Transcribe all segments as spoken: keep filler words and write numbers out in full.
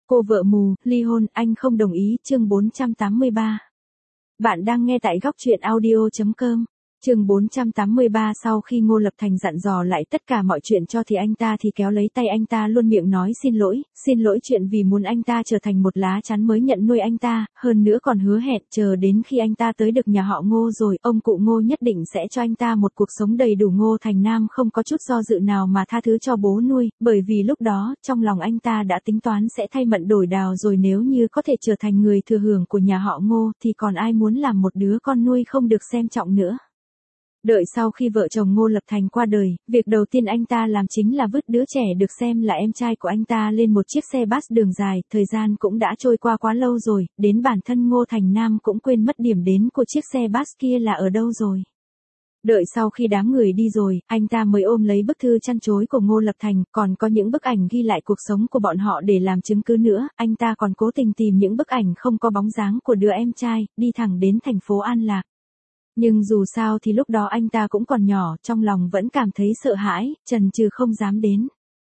Cô vợ mù, ly hôn, anh không đồng ý, chương bốn trăm tám mươi ba. Bạn đang nghe tại góc truyện audio.com. Chương bốn trăm tám mươi ba. Sau khi Ngô Lập Thành dặn dò lại tất cả mọi chuyện cho thì anh ta thì kéo lấy tay anh ta luôn miệng nói xin lỗi, xin lỗi chuyện vì muốn anh ta trở thành một lá chắn mới nhận nuôi anh ta, hơn nữa còn hứa hẹn chờ đến khi anh ta tới được nhà họ Ngô rồi, ông cụ Ngô nhất định sẽ cho anh ta một cuộc sống đầy đủ. Ngô Thành Nam không có chút do dự nào mà tha thứ cho bố nuôi, bởi vì lúc đó, trong lòng anh ta đã tính toán sẽ thay mận đổi đào rồi, nếu như có thể trở thành người thừa hưởng của nhà họ Ngô thì còn ai muốn làm một đứa con nuôi không được xem trọng nữa. Đợi sau khi vợ chồng Ngô Lập Thành qua đời, việc đầu tiên anh ta làm chính là vứt đứa trẻ được xem là em trai của anh ta lên một chiếc xe bus đường dài, thời gian cũng đã trôi qua quá lâu rồi, đến bản thân Ngô Thành Nam cũng quên mất điểm đến của chiếc xe bus kia là ở đâu rồi. Đợi sau khi đám người đi rồi, anh ta mới ôm lấy bức thư chăn chối của Ngô Lập Thành, còn có những bức ảnh ghi lại cuộc sống của bọn họ để làm chứng cứ nữa, anh ta còn cố tình tìm những bức ảnh không có bóng dáng của đứa em trai, đi thẳng đến thành phố An Lạc. Nhưng dù sao thì lúc đó anh ta cũng còn nhỏ, trong lòng vẫn cảm thấy sợ hãi, chần chừ không dám đến.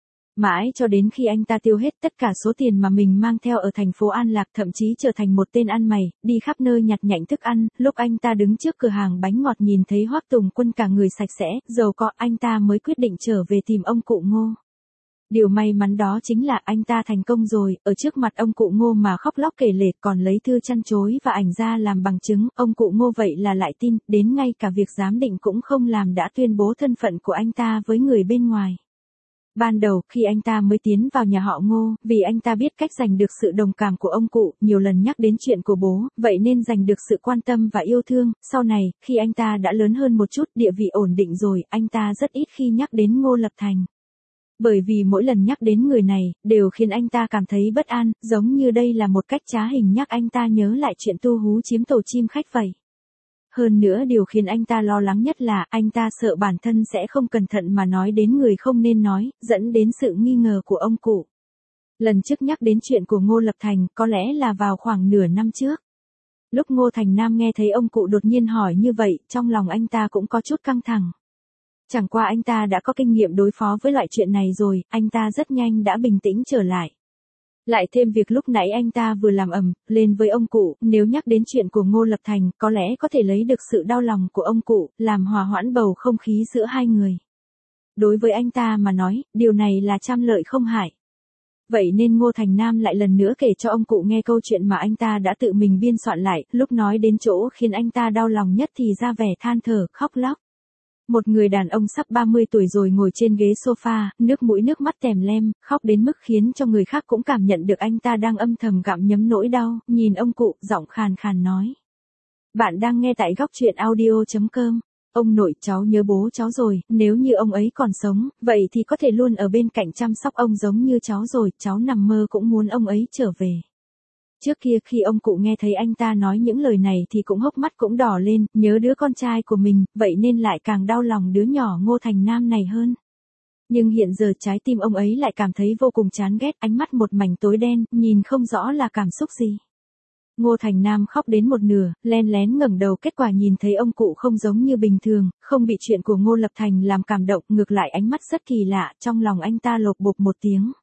Mãi cho đến khi anh ta tiêu hết tất cả số tiền mà mình mang theo ở thành phố An Lạc, thậm chí trở thành một tên ăn mày, đi khắp nơi nhặt nhạnh thức ăn, lúc anh ta đứng trước cửa hàng bánh ngọt nhìn thấy Hoắc Tùng Quân cả người sạch sẽ, giàu có, anh ta mới quyết định trở về tìm ông cụ Ngô. Điều may mắn đó chính là anh ta thành công rồi, ở trước mặt ông cụ Ngô mà khóc lóc kể lể, còn lấy thư chăn chối và ảnh ra làm bằng chứng, ông cụ Ngô vậy là lại tin, đến ngay cả việc giám định cũng không làm đã tuyên bố thân phận của anh ta với người bên ngoài. Ban đầu, khi anh ta mới tiến vào nhà họ Ngô, vì anh ta biết cách giành được sự đồng cảm của ông cụ, nhiều lần nhắc đến chuyện của bố, vậy nên giành được sự quan tâm và yêu thương. Sau này, khi anh ta đã lớn hơn một chút, địa vị ổn định rồi, anh ta rất ít khi nhắc đến Ngô Lập Thành. Bởi vì mỗi lần nhắc đến người này, đều khiến anh ta cảm thấy bất an, giống như đây là một cách trá hình nhắc anh ta nhớ lại chuyện tu hú chiếm tổ chim khách vậy. Hơn nữa điều khiến anh ta lo lắng nhất là anh ta sợ bản thân sẽ không cẩn thận mà nói đến người không nên nói, dẫn đến sự nghi ngờ của ông cụ. Lần trước nhắc đến chuyện của Ngô Lập Thành, có lẽ là vào khoảng nửa năm trước. Lúc Ngô Thành Nam nghe thấy ông cụ đột nhiên hỏi như vậy, trong lòng anh ta cũng có chút căng thẳng. Chẳng qua anh ta đã có kinh nghiệm đối phó với loại chuyện này rồi, anh ta rất nhanh đã bình tĩnh trở lại. Lại thêm việc lúc nãy anh ta vừa làm ầm lên với ông cụ, nếu nhắc đến chuyện của Ngô Lập Thành, có lẽ có thể lấy được sự đau lòng của ông cụ, làm hòa hoãn bầu không khí giữa hai người. Đối với anh ta mà nói, điều này là trăm lợi không hại. Vậy nên Ngô Thành Nam lại lần nữa kể cho ông cụ nghe câu chuyện mà anh ta đã tự mình biên soạn lại, lúc nói đến chỗ khiến anh ta đau lòng nhất thì ra vẻ than thở, khóc lóc. Một người đàn ông sắp ba mươi tuổi rồi ngồi trên ghế sofa, nước mũi nước mắt tèm lem, khóc đến mức khiến cho người khác cũng cảm nhận được anh ta đang âm thầm gặm nhấm nỗi đau, nhìn ông cụ, giọng khàn khàn nói. Bạn đang nghe tại góc truyện audio.com. Ông nội, cháu nhớ bố cháu rồi, nếu như ông ấy còn sống, vậy thì có thể luôn ở bên cạnh chăm sóc ông giống như cháu rồi, cháu nằm mơ cũng muốn ông ấy trở về. Trước kia khi ông cụ nghe thấy anh ta nói những lời này thì cũng hốc mắt cũng đỏ lên, nhớ đứa con trai của mình, vậy nên lại càng đau lòng đứa nhỏ Ngô Thành Nam này hơn. Nhưng hiện giờ trái tim ông ấy lại cảm thấy vô cùng chán ghét, ánh mắt một mảnh tối đen, nhìn không rõ là cảm xúc gì. Ngô Thành Nam khóc đến một nửa, len lén ngẩng đầu, kết quả nhìn thấy ông cụ không giống như bình thường, không bị chuyện của Ngô Lập Thành làm cảm động, ngược lại ánh mắt rất kỳ lạ, trong lòng anh ta lột bột một tiếng.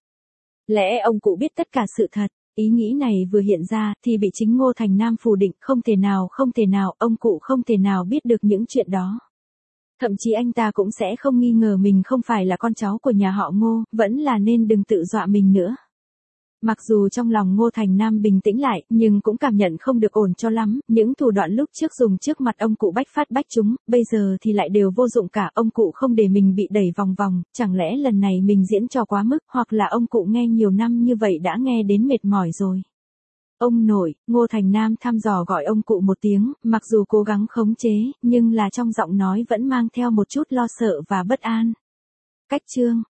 Lẽ ông cụ biết tất cả sự thật? Ý nghĩ này vừa hiện ra thì bị chính Ngô Thành Nam phủ định, không thể nào, không thể nào, ông cụ không thể nào biết được những chuyện đó. Thậm chí anh ta cũng sẽ không nghi ngờ mình không phải là con cháu của nhà họ Ngô, vẫn là nên đừng tự dọa mình nữa. Mặc dù trong lòng Ngô Thành Nam bình tĩnh lại, nhưng cũng cảm nhận không được ổn cho lắm, những thủ đoạn lúc trước dùng trước mặt ông cụ bách phát bách trúng, bây giờ thì lại đều vô dụng cả, ông cụ không để mình bị đẩy vòng vòng, chẳng lẽ lần này mình diễn trò quá mức, hoặc là ông cụ nghe nhiều năm như vậy đã nghe đến mệt mỏi rồi. Ông nội, Ngô Thành Nam thăm dò gọi ông cụ một tiếng, mặc dù cố gắng khống chế, nhưng là trong giọng nói vẫn mang theo một chút lo sợ và bất an. Cách chương